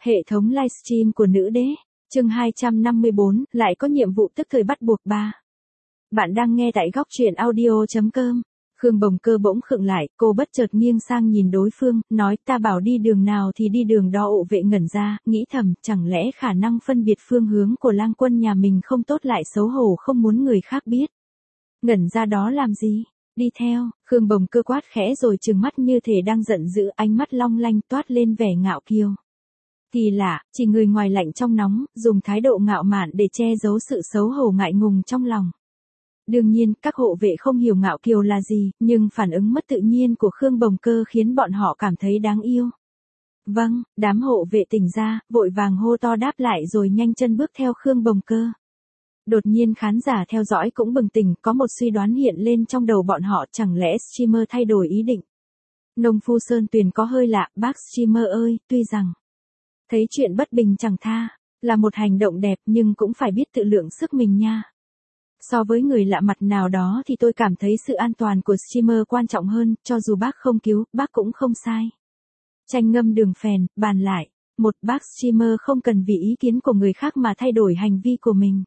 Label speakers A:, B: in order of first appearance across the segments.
A: Hệ thống livestream của nữ đế, chương 254, lại có nhiệm vụ tức thời bắt buộc 3. Bạn đang nghe tại góc truyện audio.com. Khương Bồng Cơ bỗng khựng lại, cô bất chợt nghiêng sang nhìn đối phương, nói ta bảo đi đường nào thì đi đường đó. Ộ vệ ngẩn ra, nghĩ thầm, chẳng lẽ khả năng phân biệt phương hướng của Lang Quân nhà mình không tốt, lại xấu hổ không muốn người khác biết. Ngẩn ra đó làm gì? Đi theo. Khương Bồng Cơ quát khẽ rồi trừng mắt như thể đang giận dữ, ánh mắt long lanh toát lên vẻ ngạo kiêu. Kỳ lạ, chỉ người ngoài lạnh trong nóng, dùng thái độ ngạo mạn để che giấu sự xấu hổ ngại ngùng trong lòng. Đương nhiên, các hộ vệ không hiểu ngạo kiều là gì, nhưng phản ứng mất tự nhiên của Khương Bồng Cơ khiến bọn họ cảm thấy đáng yêu. Vâng, đám hộ vệ tỉnh ra, vội vàng hô to đáp lại rồi nhanh chân bước theo Khương Bồng Cơ. Đột nhiên khán giả theo dõi cũng bừng tỉnh, có một suy đoán hiện lên trong đầu bọn họ, chẳng lẽ streamer thay đổi ý định. Nông phu Sơn Tuyền có hơi lạ, bác streamer ơi, tuy rằng thấy chuyện bất bình chẳng tha, là một hành động đẹp nhưng cũng phải biết tự lượng sức mình nha. So với người lạ mặt nào đó thì tôi cảm thấy sự an toàn của streamer quan trọng hơn, cho dù bác không cứu, bác cũng không sai. Tranh ngâm đường phèn, bàn lại, một bác streamer không cần vì ý kiến của người khác mà thay đổi hành vi của mình.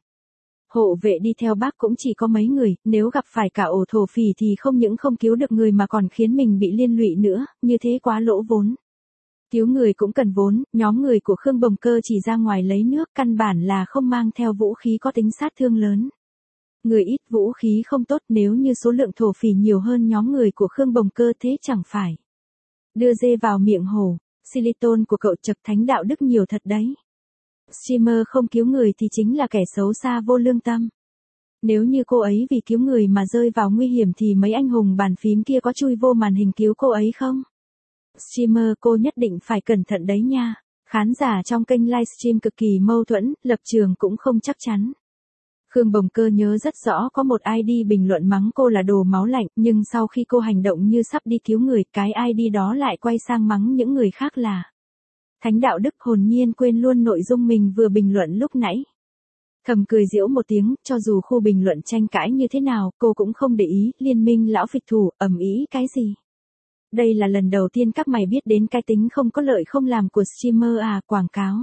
A: Hộ vệ đi theo bác cũng chỉ có mấy người, nếu gặp phải cả ổ thổ phỉ thì không những không cứu được người mà còn khiến mình bị liên lụy nữa, như thế quá lỗ vốn. Cứu người cũng cần vốn, nhóm người của Khương Bồng Cơ chỉ ra ngoài lấy nước, căn bản là không mang theo vũ khí có tính sát thương lớn. Người ít vũ khí không tốt, nếu như số lượng thổ phỉ nhiều hơn nhóm người của Khương Bồng Cơ thế chẳng phải đưa dê vào miệng hổ. Silicon của cậu Chập Thánh đạo đức nhiều thật đấy. Streamer không cứu người thì chính là kẻ xấu xa vô lương tâm. Nếu như cô ấy vì cứu người mà rơi vào nguy hiểm thì mấy anh hùng bàn phím kia có chui vô màn hình cứu cô ấy không? Streamer, cô nhất định phải cẩn thận đấy nha. Khán giả trong kênh livestream cực kỳ mâu thuẫn, lập trường cũng không chắc chắn. Khương Bồng Cơ nhớ rất rõ có một ID bình luận mắng cô là đồ máu lạnh, nhưng sau khi cô hành động như sắp đi cứu người, cái ID đó lại quay sang mắng những người khác là Thánh đạo đức, hồn nhiên quên luôn nội dung mình vừa bình luận lúc nãy. Thầm cười giễu một tiếng, cho dù khu bình luận tranh cãi như thế nào, cô cũng không để ý. Liên minh lão phịch thủ, ầm ĩ cái gì? Đây là lần đầu tiên các mày biết đến cái tính không có lợi không làm của streamer à, quảng cáo.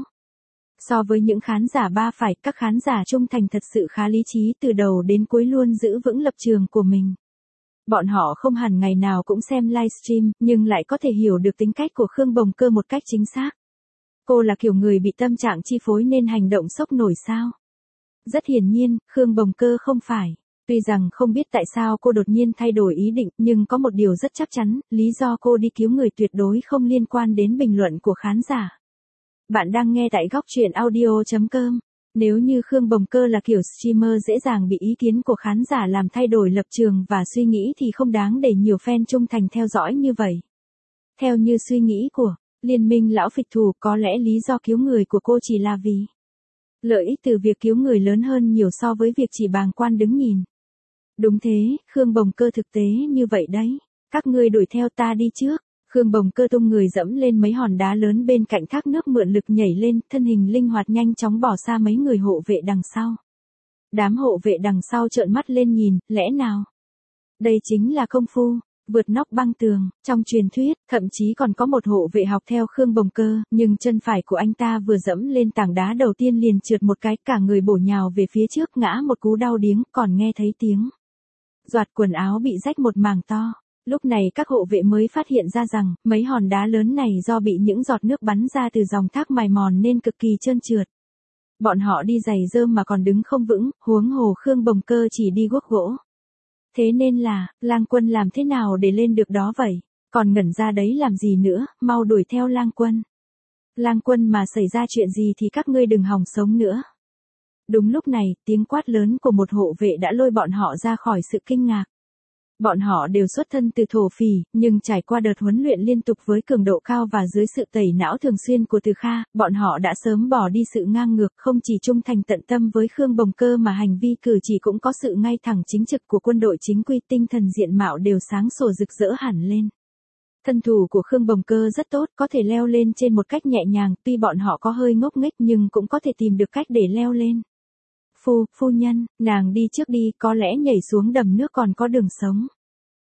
A: So với những khán giả ba phải, các khán giả trung thành thật sự khá lý trí, từ đầu đến cuối luôn giữ vững lập trường của mình. Bọn họ không hẳn ngày nào cũng xem livestream, nhưng lại có thể hiểu được tính cách của Khương Bồng Cơ một cách chính xác. Cô là kiểu người bị tâm trạng chi phối nên hành động sốc nổi sao? Rất hiển nhiên, Khương Bồng Cơ không phải. Tuy rằng không biết tại sao cô đột nhiên thay đổi ý định, nhưng có một điều rất chắc chắn, lý do cô đi cứu người tuyệt đối không liên quan đến bình luận của khán giả. Bạn đang nghe tại góc truyện audio.com. Nếu như Khương Bồng Cơ là kiểu streamer dễ dàng bị ý kiến của khán giả làm thay đổi lập trường và suy nghĩ thì không đáng để nhiều fan trung thành theo dõi như vậy. Theo như suy nghĩ của Liên minh lão phịch thủ, có lẽ lý do cứu người của cô chỉ là vì lợi ích từ việc cứu người lớn hơn nhiều so với việc chỉ bàng quan đứng nhìn. Đúng thế, Khương Bồng Cơ thực tế như vậy đấy. Các ngươi đuổi theo ta đi trước. Khương Bồng Cơ tung người dẫm lên mấy hòn đá lớn bên cạnh thác nước, mượn lực nhảy lên, thân hình linh hoạt nhanh chóng bỏ xa mấy người hộ vệ đằng sau. Đám hộ vệ đằng sau trợn mắt lên nhìn, lẽ nào đây chính là công phu vượt nóc băng tường? Trong truyền thuyết, thậm chí còn có một hộ vệ học theo Khương Bồng Cơ, nhưng chân phải của anh ta vừa dẫm lên tảng đá đầu tiên liền trượt một cái, cả người bổ nhào về phía trước, ngã một cú đau điếng, còn nghe thấy tiếng doạt quần áo bị rách một mảng to. Lúc này các hộ vệ mới phát hiện ra rằng, mấy hòn đá lớn này do bị những giọt nước bắn ra từ dòng thác mài mòn nên cực kỳ trơn trượt. Bọn họ đi giày rơm mà còn đứng không vững, huống hồ Khương Bồng Cơ chỉ đi guốc gỗ. Thế nên là, Lang Quân làm thế nào để lên được đó vậy? Còn ngẩn ra đấy làm gì nữa, mau đuổi theo Lang Quân. Lang Quân mà xảy ra chuyện gì thì các ngươi đừng hòng sống nữa. Đúng lúc này, tiếng quát lớn của một hộ vệ đã lôi bọn họ ra khỏi sự kinh ngạc. Bọn họ đều xuất thân từ thổ phỉ, nhưng trải qua đợt huấn luyện liên tục với cường độ cao và dưới sự tẩy não thường xuyên của Từ Kha, bọn họ đã sớm bỏ đi sự ngang ngược, không chỉ trung thành tận tâm với Khương Bồng Cơ mà hành vi cử chỉ cũng có sự ngay thẳng chính trực của quân đội chính quy, tinh thần diện mạo đều sáng sủa rực rỡ hẳn lên. Thân thủ của Khương Bồng Cơ rất tốt, có thể leo lên trên một cách nhẹ nhàng, tuy bọn họ có hơi ngốc nghếch nhưng cũng có thể tìm được cách để leo lên. Phu nhân, nàng đi trước đi, có lẽ nhảy xuống đầm nước còn có đường sống.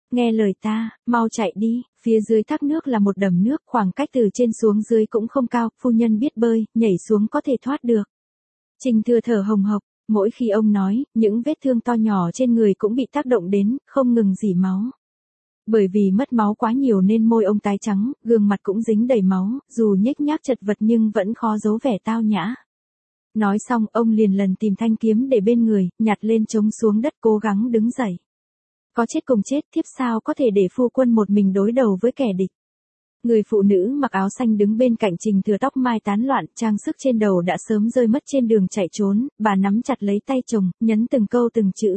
A: Nghe lời ta, mau chạy đi, phía dưới thác nước là một đầm nước, khoảng cách từ trên xuống dưới cũng không cao, phu nhân biết bơi, nhảy xuống có thể thoát được. Trình Thừa thở hồng hộc, mỗi khi ông nói, những vết thương to nhỏ trên người cũng bị tác động đến, không ngừng rỉ máu. Bởi vì mất máu quá nhiều nên môi ông tái trắng, gương mặt cũng dính đầy máu, dù nhếch nhác chật vật nhưng vẫn khó giấu vẻ tao nhã. Nói xong ông liền lần tìm thanh kiếm để bên người, nhặt lên chống xuống đất cố gắng đứng dậy. Có chết cùng chết, thiếp sao có thể để phu quân một mình đối đầu với kẻ địch. Người phụ nữ mặc áo xanh đứng bên cạnh Trình Thừa tóc mai tán loạn, trang sức trên đầu đã sớm rơi mất trên đường chạy trốn, bà nắm chặt lấy tay chồng, nhấn từng câu từng chữ.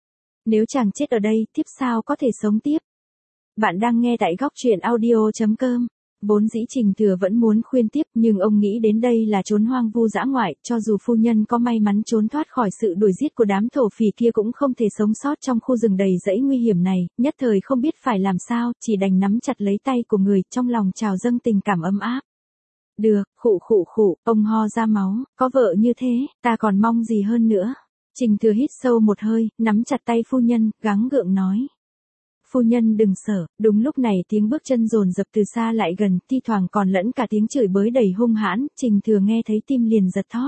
A: Nếu chàng chết ở đây, thiếp sao có thể sống tiếp. Bạn đang nghe tại góc truyện audio.com. Vốn dĩ Trình Thừa vẫn muốn khuyên tiếp nhưng ông nghĩ đến đây là trốn hoang vu dã ngoại, cho dù phu nhân có may mắn trốn thoát khỏi sự đuổi giết của đám thổ phỉ kia cũng không thể sống sót trong khu rừng đầy rẫy nguy hiểm này, nhất thời không biết phải làm sao, chỉ đành nắm chặt lấy tay của người, trong lòng trào dâng tình cảm ấm áp. Được, khụ, ông ho ra máu, có vợ như thế, ta còn mong gì hơn nữa. Trình Thừa hít sâu một hơi, nắm chặt tay phu nhân, gắng gượng nói. Phu nhân đừng sợ, đúng lúc này tiếng bước chân dồn dập từ xa lại gần, thi thoảng còn lẫn cả tiếng chửi bới đầy hung hãn, Trình Thừa nghe thấy tim liền giật thót.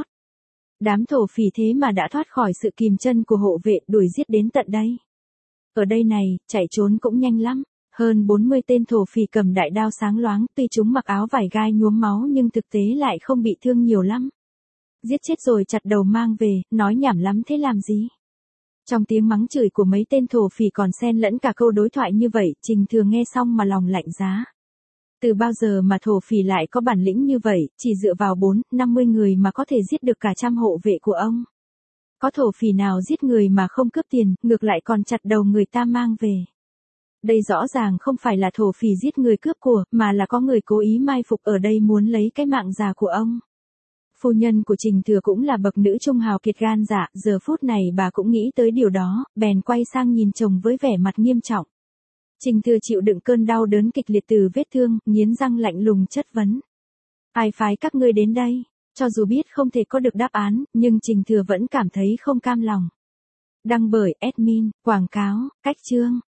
A: Đám thổ phỉ thế mà đã thoát khỏi sự kìm chân của hộ vệ, đuổi giết đến tận đây. Ở đây này, chạy trốn cũng nhanh lắm. Hơn 40 tên thổ phỉ cầm đại đao sáng loáng, tuy chúng mặc áo vải gai nhuốm máu nhưng thực tế lại không bị thương nhiều lắm. Giết chết rồi chặt đầu mang về, nói nhảm lắm thế làm gì? Trong tiếng mắng chửi của mấy tên thổ phỉ còn xen lẫn cả câu đối thoại như vậy, Trình Thừa nghe xong mà lòng lạnh giá. Từ bao giờ mà thổ phỉ lại có bản lĩnh như vậy, chỉ dựa vào 4-50 người mà có thể giết được cả trăm hộ vệ của ông. Có thổ phỉ nào giết người mà không cướp tiền, ngược lại còn chặt đầu người ta mang về. Đây rõ ràng không phải là thổ phỉ giết người cướp của, mà là có người cố ý mai phục ở đây muốn lấy cái mạng già của ông. Phu nhân của Trình Thừa cũng là bậc nữ trung hào kiệt gan dạ, giờ phút này bà cũng nghĩ tới điều đó, bèn quay sang nhìn chồng với vẻ mặt nghiêm trọng. Trình Thừa chịu đựng cơn đau đớn kịch liệt từ vết thương, nghiến răng lạnh lùng chất vấn. Ai phái các ngươi đến đây? Cho dù biết không thể có được đáp án, nhưng Trình Thừa vẫn cảm thấy không cam lòng. Đăng bởi admin, quảng cáo, cách chương.